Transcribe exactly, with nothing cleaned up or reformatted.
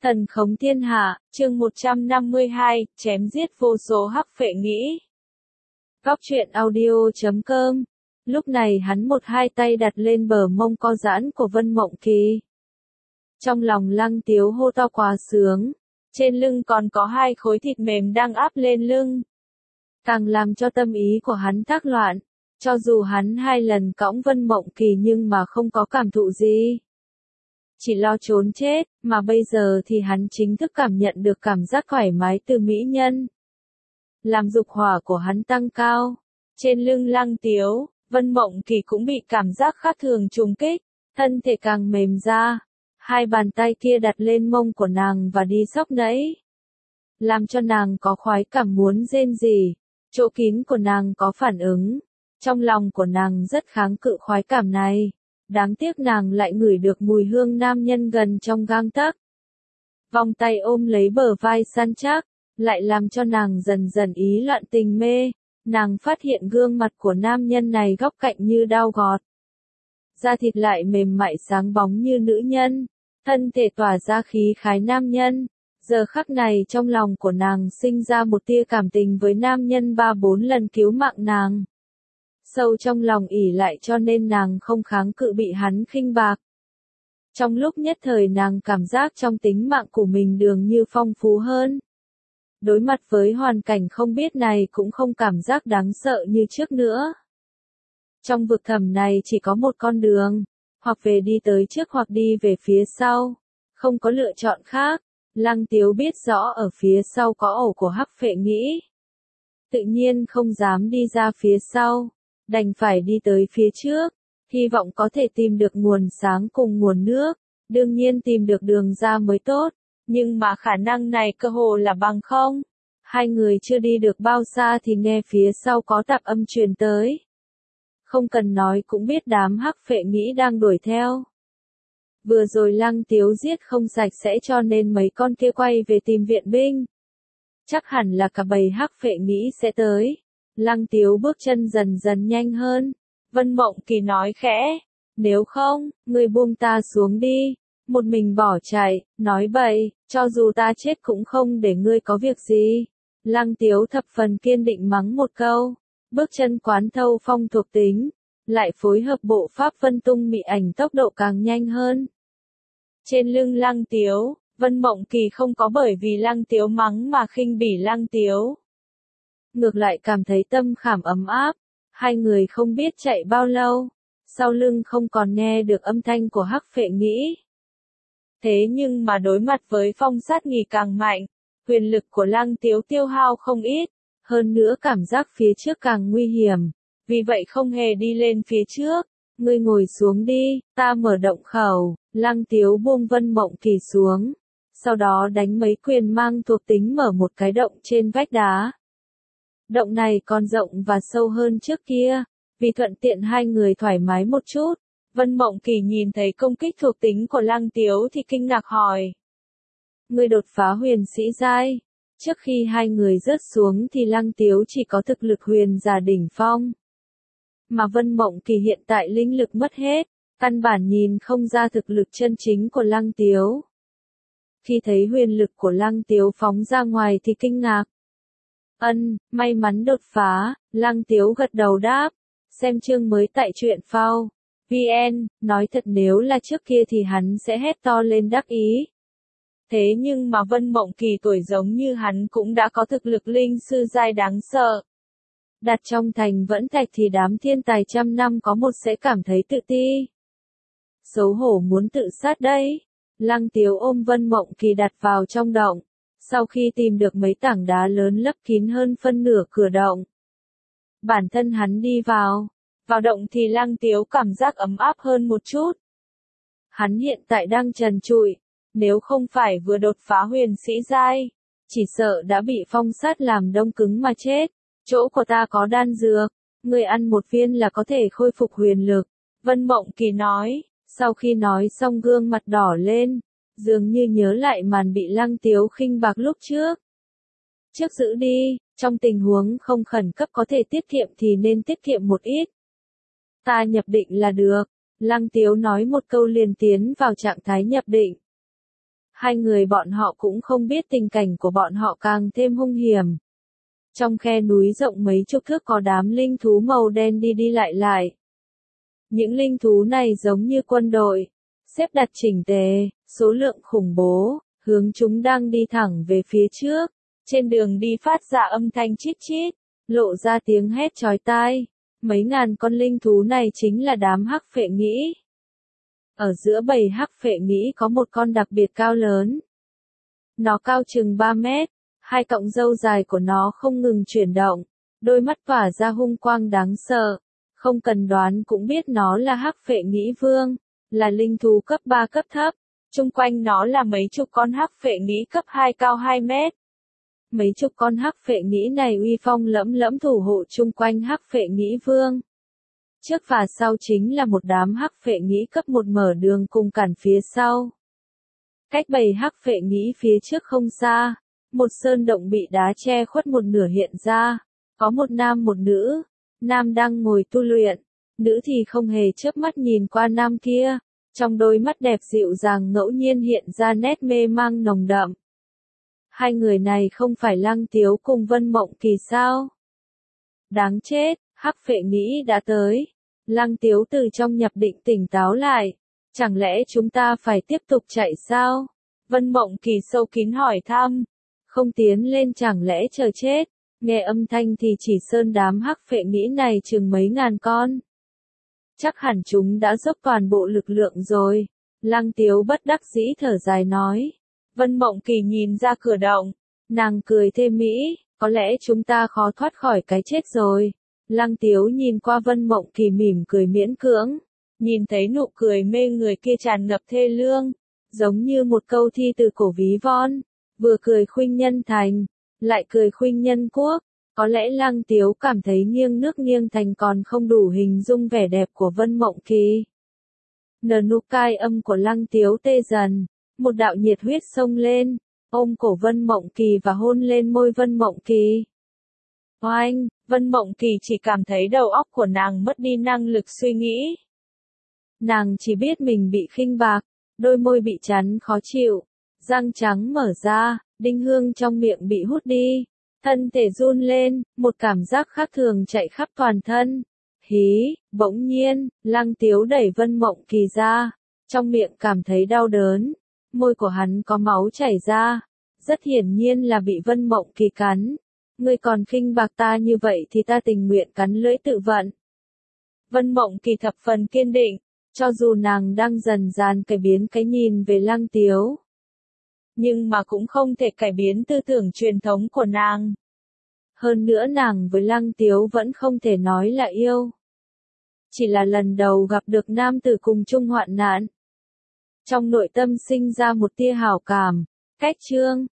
Thần khống thiên hạ, chương một trăm năm mươi hai, chém giết vô số hắc phệ nghĩ. Góc truyện audio chấm com. Lúc này hắn một hai tay đặt lên bờ mông co giãn của Vân Mộng Kỳ. Trong lòng Lăng Tiếu hô to quá sướng, trên lưng còn có hai khối thịt mềm đang áp lên lưng. Càng làm cho tâm ý của hắn thác loạn, cho dù hắn hai lần cõng Vân Mộng Kỳ nhưng mà không có cảm thụ gì. Chỉ lo trốn chết, mà bây giờ thì hắn chính thức cảm nhận được cảm giác thoải mái từ mỹ nhân. Làm dục hỏa của hắn tăng cao, trên lưng Lăng Tiếu, Vân Mộng Kỳ cũng bị cảm giác khác thường trùng kích, thân thể càng mềm ra, hai bàn tay kia đặt lên mông của nàng và đi xốc nẫy. Làm cho nàng có khoái cảm muốn rên rỉ, chỗ kín của nàng có phản ứng, trong lòng của nàng rất kháng cự khoái cảm này. Đáng tiếc nàng lại ngửi được mùi hương nam nhân gần trong gang tấc. Vòng tay ôm lấy bờ vai săn chắc, lại làm cho nàng dần dần ý loạn tình mê. Nàng phát hiện gương mặt của nam nhân này góc cạnh như đao gọt. Da thịt lại mềm mại sáng bóng như nữ nhân, thân thể tỏa ra khí khái nam nhân. Giờ khắc này trong lòng của nàng sinh ra một tia cảm tình với nam nhân ba bốn lần cứu mạng nàng. Sâu trong lòng ỉ lại cho nên nàng không kháng cự bị hắn khinh bạc. Trong lúc nhất thời nàng cảm giác trong tính mạng của mình dường như phong phú hơn. Đối mặt với hoàn cảnh không biết này cũng không cảm giác đáng sợ như trước nữa. Trong vực thẳm này chỉ có một con đường, hoặc về đi tới trước hoặc đi về phía sau, không có lựa chọn khác. Lăng Tiếu biết rõ ở phía sau có ổ của hắc phệ nghĩ. Tự nhiên không dám đi ra phía sau. Đành phải đi tới phía trước, hy vọng có thể tìm được nguồn sáng cùng nguồn nước, đương nhiên tìm được đường ra mới tốt, nhưng mà khả năng này cơ hồ là bằng không. Hai người chưa đi được bao xa thì nghe phía sau có tạp âm truyền tới. Không cần nói cũng biết đám hắc phệ nghĩ đang đuổi theo. Vừa rồi Lăng Tiếu giết không sạch sẽ cho nên mấy con kia quay về tìm viện binh. Chắc hẳn là cả bầy hắc phệ nghĩ sẽ tới. Lăng Tiếu bước chân dần dần nhanh hơn. Vân Mộng Kỳ nói khẽ, nếu không, ngươi buông ta xuống đi. Một mình bỏ chạy, nói bậy, cho dù ta chết cũng không để ngươi có việc gì. Lăng Tiếu thập phần kiên định mắng một câu, bước chân quán thâu phong thuộc tính, lại phối hợp bộ pháp vân tung mị ảnh tốc độ càng nhanh hơn. Trên lưng Lăng Tiếu, Vân Mộng Kỳ không có bởi vì Lăng Tiếu mắng mà khinh bỉ Lăng Tiếu. Ngược lại cảm thấy tâm khảm ấm áp, hai người không biết chạy bao lâu, sau lưng không còn nghe được âm thanh của hắc phệ nghĩ. Thế nhưng mà đối mặt với phong sát nghỉ càng mạnh, quyền lực của Lăng Tiếu tiêu hao không ít, hơn nữa cảm giác phía trước càng nguy hiểm, vì vậy không hề đi lên phía trước, ngươi ngồi xuống đi, ta mở động khẩu. Lăng Tiếu buông Vân Mộng Kỳ xuống, sau đó đánh mấy quyền mang thuộc tính mở một cái động trên vách đá. Động này còn rộng và sâu hơn trước kia, vì thuận tiện hai người thoải mái một chút. Vân Mộng Kỳ nhìn thấy công kích thuộc tính của Lăng Tiếu thì kinh ngạc hỏi. Ngươi đột phá huyền sĩ giai. Trước khi hai người rớt xuống thì Lăng Tiếu chỉ có thực lực huyền giả đỉnh phong. Mà Vân Mộng Kỳ hiện tại linh lực mất hết, căn bản nhìn không ra thực lực chân chính của Lăng Tiếu. Khi thấy huyền lực của Lăng Tiếu phóng ra ngoài thì kinh ngạc. Ân, may mắn đột phá, Lăng Tiếu gật đầu đáp, xem chương mới tại truyện phao. vê en, nói thật nếu là trước kia thì hắn sẽ hét to lên đắc ý. Thế nhưng mà Vân Mộng Kỳ tuổi giống như hắn cũng đã có thực lực linh sư giai đáng sợ. Đặt trong thành vẫn thạch thì đám thiên tài trăm năm có một sẽ cảm thấy tự ti. Xấu hổ muốn tự sát đấy. Lăng Tiếu ôm Vân Mộng Kỳ đặt vào trong động. Sau khi tìm được mấy tảng đá lớn lấp kín hơn phân nửa cửa động, bản thân hắn đi vào. Vào động thì Lăng Tiếu cảm giác ấm áp hơn một chút. Hắn hiện tại đang trần trụi, nếu không phải vừa đột phá huyền sĩ giai, chỉ sợ đã bị phong sát làm đông cứng mà chết. Chỗ của ta có đan dược, người ăn một viên là có thể khôi phục huyền lực. Vân Mộng Kỳ nói, sau khi nói xong gương mặt đỏ lên. Dường như nhớ lại màn bị Lăng Tiếu khinh bạc lúc trước. Trước giữ đi, trong tình huống không khẩn cấp có thể tiết kiệm thì nên tiết kiệm một ít. Ta nhập định là được. Lăng Tiếu nói một câu liền tiến vào trạng thái nhập định. Hai người bọn họ cũng không biết tình cảnh của bọn họ càng thêm hung hiểm. Trong khe núi rộng mấy chục thước có đám linh thú màu đen đi đi lại lại. Những linh thú này giống như quân đội, xếp đặt chỉnh tề, số lượng khủng bố, hướng chúng đang đi thẳng về phía trước. Trên đường đi phát ra âm thanh chít chít, lộ ra tiếng hét chói tai. Mấy ngàn con linh thú này chính là đám hắc phệ nhĩ. Ở giữa bầy hắc phệ nhĩ có một con đặc biệt cao lớn. Nó cao chừng ba mét, hai cọng râu dài của nó không ngừng chuyển động, đôi mắt tỏa ra hung quang đáng sợ. Không cần đoán cũng biết nó là hắc phệ nhĩ vương, là linh thú cấp ba cấp thấp. Chung quanh nó là mấy chục con hắc phệ nhĩ cấp hai cao hai mét. Mấy chục con hắc phệ nhĩ này uy phong lẫm lẫm thủ hộ chung quanh hắc phệ nhĩ vương. Trước và sau chính là một đám hắc phệ nhĩ cấp một mở đường cùng cản phía sau. Cách bầy hắc phệ nhĩ phía trước không xa, một sơn động bị đá che khuất một nửa hiện ra, có một nam một nữ, nam đang ngồi tu luyện, nữ thì không hề chớp mắt nhìn qua nam kia, trong đôi mắt đẹp dịu dàng ngẫu nhiên hiện ra nét mê mang nồng đậm. Hai người này không phải Lăng Tiếu cùng Vân Mộng Kỳ sao? Đáng chết, hắc phệ nhĩ đã tới. Lăng Tiếu từ trong nhập định tỉnh táo lại. Chẳng lẽ chúng ta phải tiếp tục chạy sao? Vân Mộng Kỳ sâu kín hỏi thăm. Không tiến lên chẳng lẽ chờ chết? Nghe âm thanh thì chỉ sơn đám hắc phệ nhĩ này chừng mấy ngàn con. Chắc hẳn chúng đã dốc toàn bộ lực lượng rồi. Lăng Tiếu bất đắc dĩ thở dài nói. Vân Mộng Kỳ nhìn ra cửa động, nàng cười thê mỹ, có lẽ chúng ta khó thoát khỏi cái chết rồi. Lăng Tiếu nhìn qua Vân Mộng Kỳ mỉm cười miễn cưỡng, nhìn thấy nụ cười mê người kia tràn ngập thê lương, giống như một câu thi từ cổ ví von, vừa cười khuynh nhân thành, lại cười khuynh nhân quốc. Có lẽ Lăng Tiếu cảm thấy nghiêng nước nghiêng thành còn không đủ hình dung vẻ đẹp của Vân Mộng Kỳ. Nở nụ cai âm của Lăng Tiếu tê dần. Một đạo nhiệt huyết xông lên, ôm cổ Vân Mộng Kỳ và hôn lên môi Vân Mộng Kỳ. Oanh, Vân Mộng Kỳ chỉ cảm thấy đầu óc của nàng mất đi năng lực suy nghĩ. Nàng chỉ biết mình bị khinh bạc, đôi môi bị chắn khó chịu, răng trắng mở ra, đinh hương trong miệng bị hút đi, thân thể run lên, một cảm giác khác thường chạy khắp toàn thân. Hí, bỗng nhiên, Lăng Tiếu đẩy Vân Mộng Kỳ ra, trong miệng cảm thấy đau đớn. Môi của hắn có máu chảy ra, rất hiển nhiên là bị Vân Mộng Kỳ cắn. Ngươi còn khinh bạc ta như vậy thì ta tình nguyện cắn lưỡi tự vận. Vân Mộng Kỳ thập phần kiên định, cho dù nàng đang dần dần cải biến cái nhìn về Lăng Tiếu. Nhưng mà cũng không thể cải biến tư tưởng truyền thống của nàng. Hơn nữa nàng với Lăng Tiếu vẫn không thể nói là yêu. Chỉ là lần đầu gặp được nam tử cùng chung hoạn nạn. Trong nội tâm sinh ra một tia hảo cảm. Cách chương